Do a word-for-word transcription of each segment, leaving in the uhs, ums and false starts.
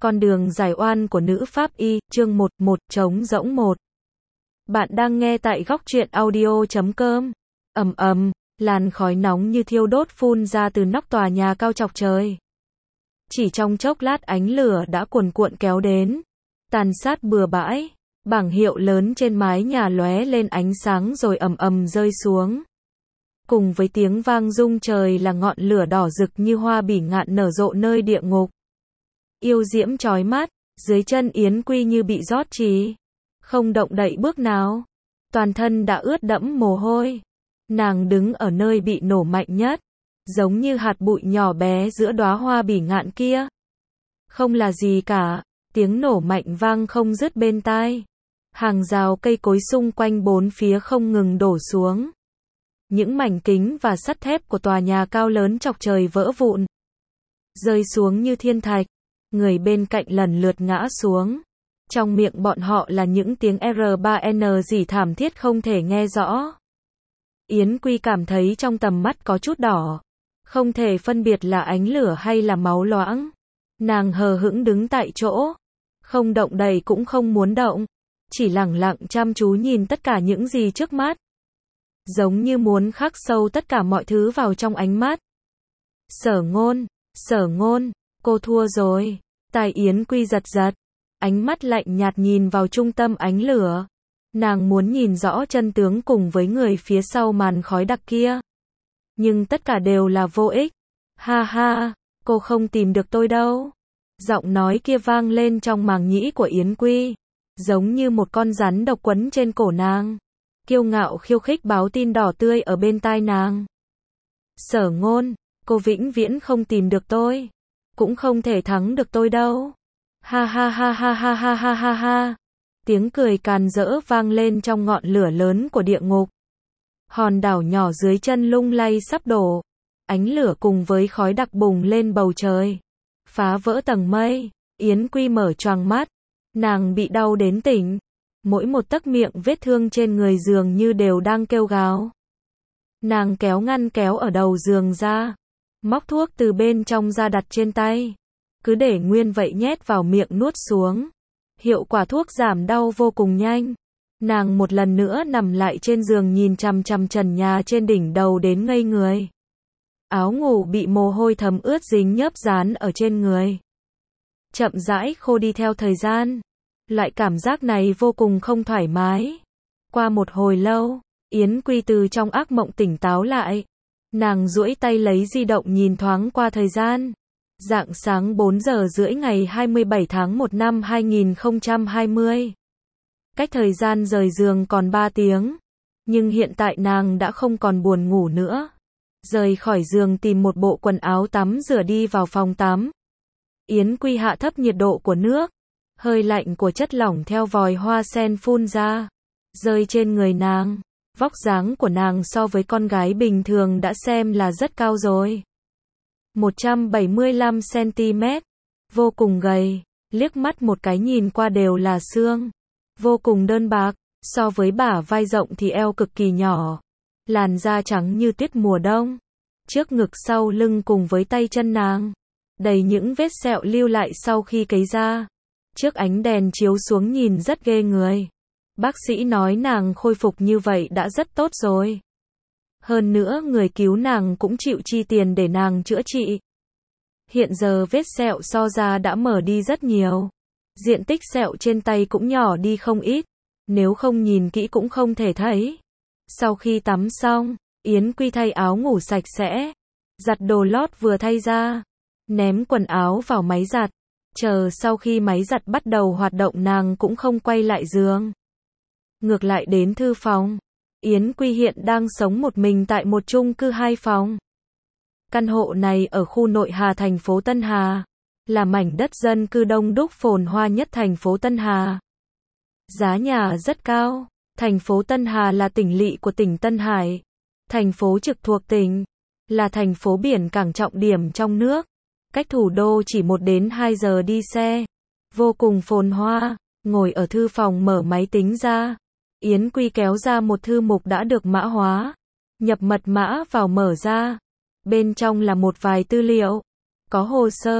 Con đường giải oan của nữ pháp y, chương một, một, trống rỗng một. Bạn đang nghe tại góc truyện audio chấm com. Ầm ầm, làn khói nóng như thiêu đốt phun ra từ nóc tòa nhà cao chọc trời. Chỉ trong chốc lát ánh lửa đã cuồn cuộn kéo đến, tàn sát bừa bãi. Bảng hiệu lớn trên mái nhà lóe lên ánh sáng rồi ầm ầm rơi xuống. Cùng với tiếng vang rung trời là ngọn lửa đỏ rực như hoa bỉ ngạn nở rộ nơi địa ngục. Yêu diễm chói mắt, dưới chân Yến Quy như bị rót trì, không động đậy bước nào, toàn thân đã ướt đẫm mồ hôi. Nàng đứng ở nơi bị nổ mạnh nhất, giống như hạt bụi nhỏ bé giữa đóa hoa bỉ ngạn kia. Không là gì cả, tiếng nổ mạnh vang không dứt bên tai. Hàng rào cây cối xung quanh bốn phía không ngừng đổ xuống. Những mảnh kính và sắt thép của tòa nhà cao lớn chọc trời vỡ vụn, rơi xuống như thiên thạch. Người bên cạnh lần lượt ngã xuống. Trong miệng bọn họ là những tiếng R ba N rỉ thảm thiết không thể nghe rõ. Yến Quy cảm thấy trong tầm mắt có chút đỏ, không thể phân biệt là ánh lửa hay là máu loãng. Nàng hờ hững đứng tại chỗ, không động đậy cũng không muốn động, chỉ lẳng lặng chăm chú nhìn tất cả những gì trước mắt, giống như muốn khắc sâu tất cả mọi thứ vào trong ánh mắt. Sở Ngôn, Sở Ngôn, cô thua rồi. Tai Yến Quy giật giật, ánh mắt lạnh nhạt nhìn vào trung tâm ánh lửa. Nàng muốn nhìn rõ chân tướng cùng với người phía sau màn khói đặc kia. Nhưng tất cả đều là vô ích. Ha ha, cô không tìm được tôi đâu. Giọng nói kia vang lên trong màng nhĩ của Yến Quy, giống như một con rắn độc quấn trên cổ nàng. Kiêu ngạo khiêu khích báo tin đỏ tươi ở bên tai nàng. Sở Ngôn, cô vĩnh viễn không tìm được tôi, cũng không thể thắng được tôi đâu. Ha ha ha ha ha ha ha ha ha. Tiếng cười càn rỡ vang lên trong ngọn lửa lớn của địa ngục. Hòn đảo nhỏ dưới chân lung lay sắp đổ. Ánh lửa cùng với khói đặc bùng lên bầu trời, phá vỡ tầng mây. Yến Quy mở choàng mắt. Nàng bị đau đến tỉnh. Mỗi một tấc miệng vết thương trên người dường như đều đang kêu gào. Nàng kéo ngăn kéo ở đầu giường ra, móc thuốc từ bên trong ra đặt trên tay, cứ để nguyên vậy nhét vào miệng nuốt xuống. Hiệu quả thuốc giảm đau vô cùng nhanh. Nàng một lần nữa nằm lại trên giường nhìn chằm chằm trần nhà trên đỉnh đầu đến ngây người. Áo ngủ bị mồ hôi thấm ướt dính nhớp dán ở trên người, chậm rãi khô đi theo thời gian. Loại cảm giác này vô cùng không thoải mái. Qua một hồi lâu, Yến Quy từ trong ác mộng tỉnh táo lại. Nàng duỗi tay lấy di động nhìn thoáng qua thời gian. Rạng sáng bốn giờ rưỡi ngày hai mươi bảy tháng một năm hai nghìn không trăm hai mươi. Cách thời gian rời giường còn ba tiếng. Nhưng hiện tại nàng đã không còn buồn ngủ nữa. Rời khỏi giường tìm một bộ quần áo tắm rửa đi vào phòng tắm. Yến Quy hạ thấp nhiệt độ của nước. Hơi lạnh của chất lỏng theo vòi hoa sen phun ra, rơi trên người nàng. Vóc dáng của nàng so với con gái bình thường đã xem là rất cao rồi. một trăm bảy mươi lăm xăng ti mét, vô cùng gầy, liếc mắt một cái nhìn qua đều là xương, vô cùng đơn bạc, so với bả vai rộng thì eo cực kỳ nhỏ, làn da trắng như tuyết mùa đông, trước ngực sau lưng cùng với tay chân nàng, đầy những vết sẹo lưu lại sau khi cấy da. Trước ánh đèn chiếu xuống nhìn rất ghê người. Bác sĩ nói nàng khôi phục như vậy đã rất tốt rồi. Hơn nữa người cứu nàng cũng chịu chi tiền để nàng chữa trị. Hiện giờ vết sẹo so ra đã mở đi rất nhiều. Diện tích sẹo trên tay cũng nhỏ đi không ít. Nếu không nhìn kỹ cũng không thể thấy. Sau khi tắm xong, Yến Quy thay áo ngủ sạch sẽ, giặt đồ lót vừa thay ra, ném quần áo vào máy giặt. Chờ sau khi máy giặt bắt đầu hoạt động nàng cũng không quay lại giường. Ngược lại đến thư phòng. Yến Quy hiện đang sống một mình tại một chung cư hai phòng. Căn hộ này ở khu nội Hà thành phố Tân Hà, là mảnh đất dân cư đông đúc phồn hoa nhất thành phố Tân Hà. Giá nhà rất cao. Thành phố Tân Hà là tỉnh lỵ của tỉnh Tân Hải, thành phố trực thuộc tỉnh, là thành phố biển cảng trọng điểm trong nước. Cách thủ đô chỉ một đến hai giờ đi xe. Vô cùng phồn hoa. Ngồi ở thư phòng mở máy tính ra. Yến Quy kéo ra một thư mục đã được mã hóa. Nhập mật mã vào mở ra. Bên trong là một vài tư liệu. Có hồ sơ,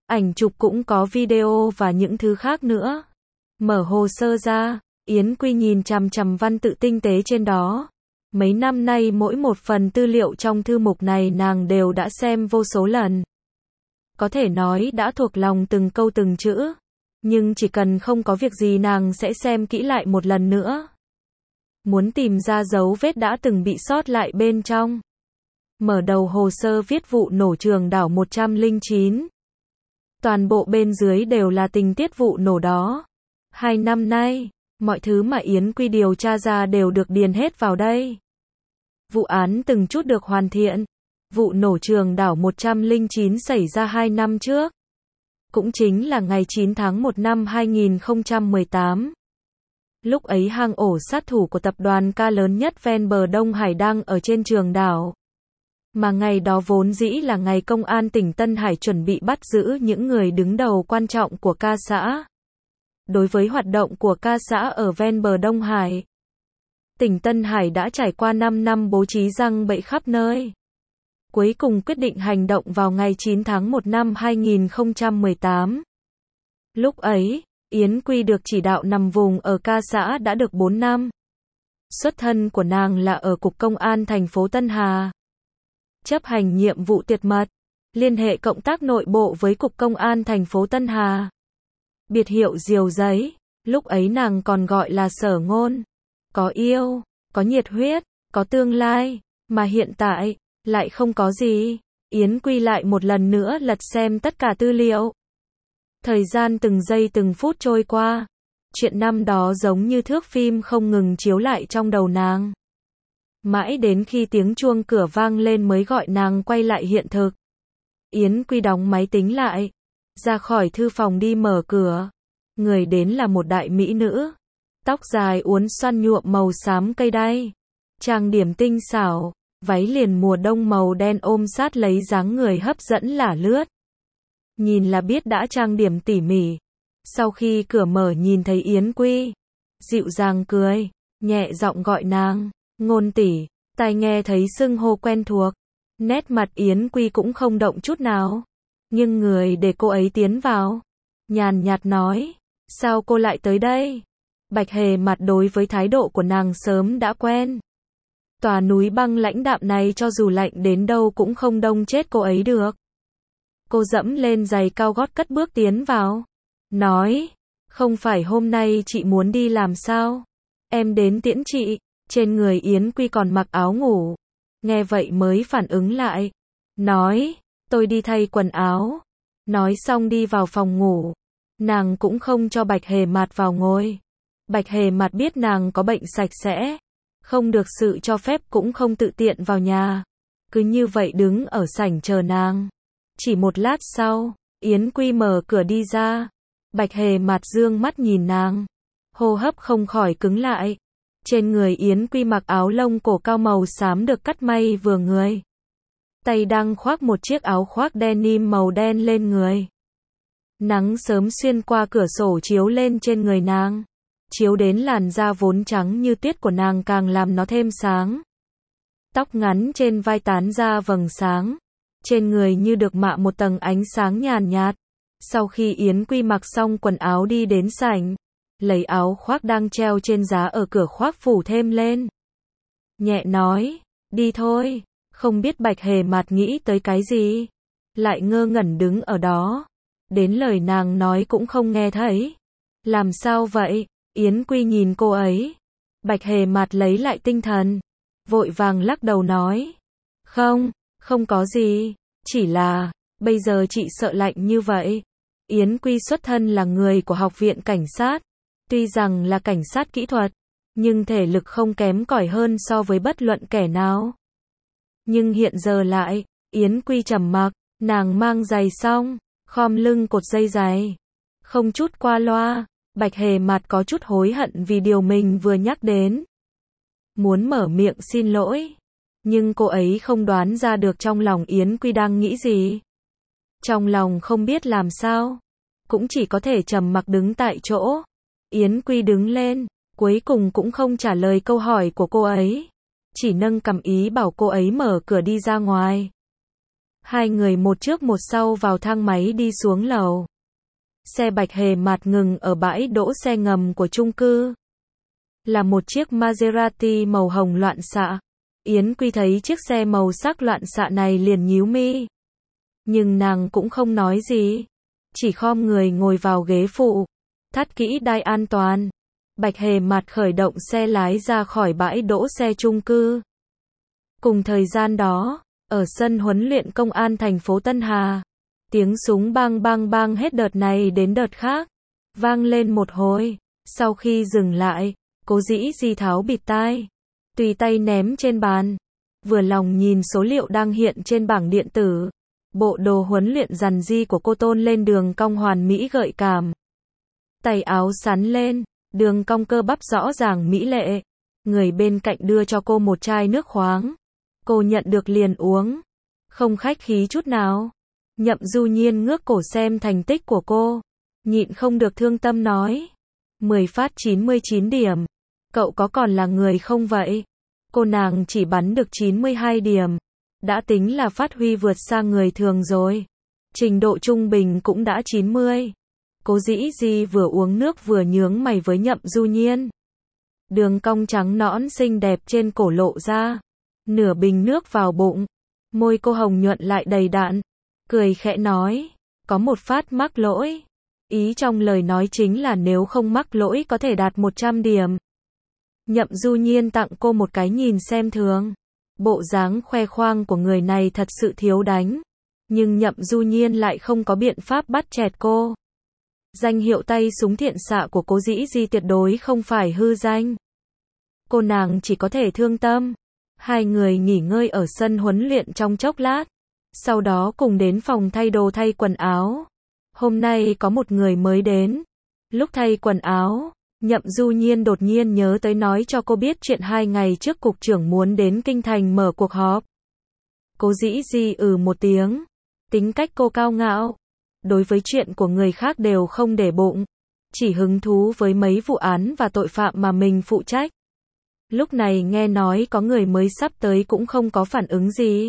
Ảnh chụp cũng có video và những thứ khác nữa. Mở hồ sơ ra, Yến Quy nhìn chằm chằm văn tự tinh tế trên đó. Mấy năm nay mỗi một phần tư liệu trong thư mục này nàng đều đã xem vô số lần. Có thể nói đã thuộc lòng từng câu từng chữ. Nhưng chỉ cần không có việc gì nàng sẽ xem kỹ lại một lần nữa. Muốn tìm ra dấu vết đã từng bị sót lại bên trong. Mở đầu hồ sơ viết vụ nổ trường đảo một trăm lẻ chín. Toàn bộ bên dưới đều là tình tiết vụ nổ đó. Hai năm nay, mọi thứ mà Yến Quy điều tra ra đều được điền hết vào đây. Vụ án từng chút được hoàn thiện. Vụ nổ trường đảo một trăm lẻ chín xảy ra hai năm trước. Cũng chính là ngày chín tháng một năm hai nghìn không trăm mười tám. Lúc ấy hang ổ sát thủ của tập đoàn K lớn nhất ven bờ Đông Hải đang ở trên trường đảo. Mà ngày đó vốn dĩ là ngày công an tỉnh Tân Hải chuẩn bị bắt giữ những người đứng đầu quan trọng của K xã. Đối với hoạt động của K xã ở ven bờ Đông Hải, tỉnh Tân Hải đã trải qua năm năm bố trí răng bẫy khắp nơi. Cuối cùng quyết định hành động vào ngày chín tháng một năm hai nghìn không trăm mười tám. Lúc ấy, Yến Quy được chỉ đạo nằm vùng ở K xã đã được bốn năm. Xuất thân của nàng là ở Cục Công an thành phố Tân Hà. Chấp hành nhiệm vụ tuyệt mật, liên hệ cộng tác nội bộ với Cục Công an thành phố Tân Hà. Biệt hiệu Diều Giấy, lúc ấy nàng còn gọi là Sở Ngôn. Có yêu, có nhiệt huyết, có tương lai, mà hiện tại, lại không có gì. Yến Quy lại một lần nữa lật xem tất cả tư liệu. Thời gian từng giây từng phút trôi qua. Chuyện năm đó giống như thước phim không ngừng chiếu lại trong đầu nàng. Mãi đến khi tiếng chuông cửa vang lên mới gọi nàng quay lại hiện thực. Yến Quy đóng máy tính lại. Ra khỏi thư phòng đi mở cửa. Người đến là một đại mỹ nữ. Tóc dài uốn xoăn nhuộm màu xám cây đay. Trang điểm tinh xảo. Váy liền mùa đông màu đen ôm sát lấy dáng người hấp dẫn lả lướt. Nhìn là biết đã trang điểm tỉ mỉ. Sau khi cửa mở nhìn thấy Yến Quy, dịu dàng cười, nhẹ giọng gọi nàng, Ngôn tỷ. Tai nghe thấy xưng hô quen thuộc. Nét mặt Yến Quy cũng không động chút nào. Nhưng người để cô ấy tiến vào. Nhàn nhạt nói, sao cô lại tới đây? Bạch Hề mặt đối với thái độ của nàng sớm đã quen. Tòa núi băng lãnh đạm này cho dù lạnh đến đâu cũng không đông chết cô ấy được. Cô dẫm lên giày cao gót cất bước tiến vào. Nói, không phải hôm nay chị muốn đi làm sao? Em đến tiễn chị. Trên người Yến Quy còn mặc áo ngủ. Nghe vậy mới phản ứng lại. Nói, tôi đi thay quần áo. Nói xong đi vào phòng ngủ. Nàng cũng không cho Bạch Hề Mạt vào ngồi. Bạch Hề Mạt biết nàng có bệnh sạch sẽ. Không được sự cho phép cũng không tự tiện vào nhà. Cứ như vậy đứng ở sảnh chờ nàng. Chỉ một lát sau, Yến Quy mở cửa đi ra. Bạch Hề Mạt dương mắt nhìn nàng. Hô hấp không khỏi cứng lại. Trên người Yến Quy mặc áo lông cổ cao màu xám được cắt may vừa người. Tay đang khoác một chiếc áo khoác denim màu đen lên người. Nắng sớm xuyên qua cửa sổ chiếu lên trên người nàng. Chiếu đến làn da vốn trắng như tuyết của nàng càng làm nó thêm sáng. Tóc ngắn trên vai tán ra vầng sáng. Trên người như được mạ một tầng ánh sáng nhàn nhạt. Sau khi Yến Quy mặc xong quần áo đi đến sảnh, lấy áo khoác đang treo trên giá ở cửa khoác phủ thêm lên. Nhẹ nói, đi thôi. Không biết Bạch Hề Mạt nghĩ tới cái gì. Lại ngơ ngẩn đứng ở đó. Đến lời nàng nói cũng không nghe thấy. Làm sao vậy? Yến Quy nhìn cô ấy. Bạch Hề Mạt lấy lại tinh thần. Vội vàng lắc đầu nói. Không, không có gì. Chỉ là, bây giờ chị sợ lạnh như vậy. Yến Quy xuất thân là người của học viện cảnh sát. Tuy rằng là cảnh sát kỹ thuật, nhưng thể lực không kém cỏi hơn so với bất luận kẻ nào. Nhưng hiện giờ lại, Yến Quy trầm mặc, nàng mang giày xong, khom lưng cột dây giày. Không chút qua loa, Bạch Hề Mạt có chút hối hận vì điều mình vừa nhắc đến. Muốn mở miệng xin lỗi, nhưng cô ấy không đoán ra được trong lòng Yến Quy đang nghĩ gì. Trong lòng không biết làm sao, cũng chỉ có thể trầm mặc đứng tại chỗ. Yến Quy đứng lên, cuối cùng cũng không trả lời câu hỏi của cô ấy. Chỉ nâng cằm ý bảo cô ấy mở cửa đi ra ngoài. Hai người một trước một sau vào thang máy đi xuống lầu. Xe Bạch Hề Mạt ngừng ở bãi đỗ xe ngầm của chung cư. Là một chiếc Maserati màu hồng loạn xạ. Yến Quy thấy chiếc xe màu sắc loạn xạ này liền nhíu mi. Nhưng nàng cũng không nói gì. Chỉ khom người ngồi vào ghế phụ. Thắt kỹ đai an toàn. Bạch Hề Mạt khởi động xe lái ra khỏi bãi đỗ xe chung cư. Cùng thời gian đó, ở sân huấn luyện công an thành phố Tân Hà, tiếng súng bang bang bang hết đợt này đến đợt khác, vang lên một hồi. Sau khi dừng lại, Cố Dĩ Di tháo bịt tai, tùy tay ném trên bàn, vừa lòng nhìn số liệu đang hiện trên bảng điện tử. Bộ đồ huấn luyện rằn ri của cô tôn lên đường cong hoàn mỹ gợi cảm. Tay áo sắn lên, đường cong cơ bắp rõ ràng mỹ lệ. Người bên cạnh đưa cho cô một chai nước khoáng. Cô nhận được liền uống, không khách khí chút nào. Nhậm Du Nhiên ngước cổ xem thành tích của cô, nhịn không được thương tâm nói. mười phát chín mươi chín điểm. Cậu có còn là người không vậy? Cô nàng chỉ bắn được chín mươi hai điểm. Đã tính là phát huy vượt xa người thường rồi. Trình độ trung bình cũng đã chín mươi. Cố Dĩ Di vừa uống nước vừa nhướng mày với Nhậm Du Nhiên. Đường cong trắng nõn xinh đẹp trên cổ lộ ra. Nửa bình nước vào bụng. Môi cô hồng nhuận lại đầy đặn. Cười khẽ nói. Có một phát mắc lỗi. Ý trong lời nói chính là nếu không mắc lỗi có thể đạt một trăm điểm. Nhậm Du Nhiên tặng cô một cái nhìn xem thường. Bộ dáng khoe khoang của người này thật sự thiếu đánh. Nhưng Nhậm Du Nhiên lại không có biện pháp bắt chẹt cô. Danh hiệu tay súng thiện xạ của Cố Dĩ Di tuyệt đối không phải hư danh. Cô nàng chỉ có thể thương tâm. Hai người nghỉ ngơi ở sân huấn luyện trong chốc lát. Sau đó cùng đến phòng thay đồ thay quần áo. Hôm nay có một người mới đến. Lúc thay quần áo, Nhậm Du Nhiên đột nhiên nhớ tới nói cho cô biết chuyện hai ngày trước cục trưởng muốn đến Kinh Thành mở cuộc họp. Cố Dĩ Di ừ một tiếng. Tính cách cô cao ngạo. Đối với chuyện của người khác đều không để bụng. Chỉ hứng thú với mấy vụ án và tội phạm mà mình phụ trách. Lúc này nghe nói có người mới sắp tới cũng không có phản ứng gì.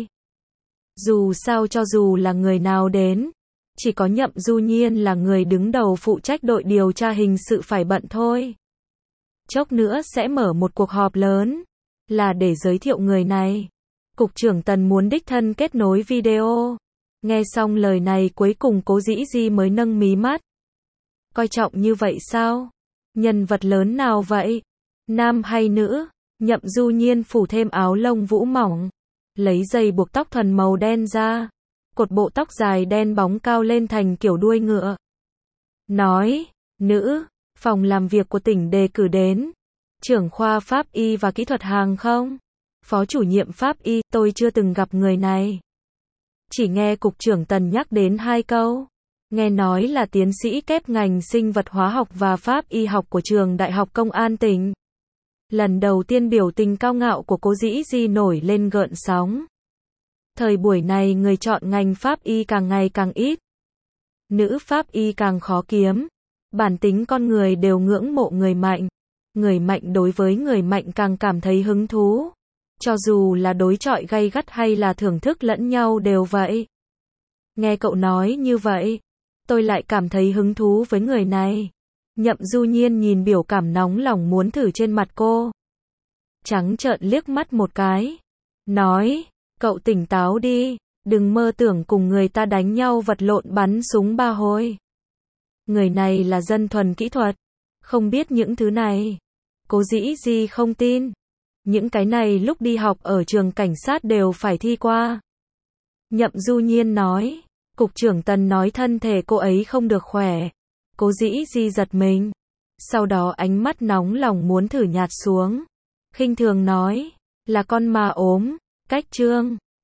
Dù sao cho dù là người nào đến, chỉ có Nhậm Du Nhiên là người đứng đầu phụ trách đội điều tra hình sự phải bận thôi. Chốc nữa sẽ mở một cuộc họp lớn, là để giới thiệu người này. Cục trưởng Tần muốn đích thân kết nối video. Nghe xong lời này cuối cùng Cố Dĩ Di mới nâng mí mắt. Coi trọng như vậy sao? Nhân vật lớn nào vậy? Nam hay nữ? Nhậm Du Nhiên phủ thêm áo lông vũ mỏng. Lấy dây buộc tóc thuần màu đen ra. Cột bộ tóc dài đen bóng cao lên thành kiểu đuôi ngựa. Nói, nữ, phòng làm việc của tỉnh đề cử đến. Trưởng khoa Pháp y và kỹ thuật hàng không? Phó chủ nhiệm Pháp y, tôi chưa từng gặp người này. Chỉ nghe cục trưởng Tần nhắc đến hai câu. Nghe nói là tiến sĩ kép ngành sinh vật hóa học và Pháp y học của trường Đại học Công an tỉnh. Lần đầu tiên biểu tình cao ngạo của Cố Dĩ Di nổi lên gợn sóng. Thời buổi này người chọn ngành Pháp y càng ngày càng ít. Nữ Pháp y càng khó kiếm. Bản tính con người đều ngưỡng mộ người mạnh. Người mạnh đối với người mạnh càng cảm thấy hứng thú. Cho dù là đối chọi gay gắt hay là thưởng thức lẫn nhau đều vậy. Nghe cậu nói như vậy, tôi lại cảm thấy hứng thú với người này. Nhậm Du Nhiên nhìn biểu cảm nóng lòng muốn thử trên mặt cô. Trắng trợn liếc mắt một cái. Nói, cậu tỉnh táo đi, đừng mơ tưởng cùng người ta đánh nhau vật lộn bắn súng ba hồi. Người này là dân thuần kỹ thuật, không biết những thứ này. Cố Dĩ Di không tin. Những cái này lúc đi học ở trường cảnh sát đều phải thi qua. Nhậm Du Nhiên nói, cục trưởng Tần nói thân thể cô ấy không được khỏe. Cố Dĩ Di giật mình. Sau đó ánh mắt nóng lòng muốn thử nhạt xuống. Khinh thường nói, là con mà ốm, cách trương.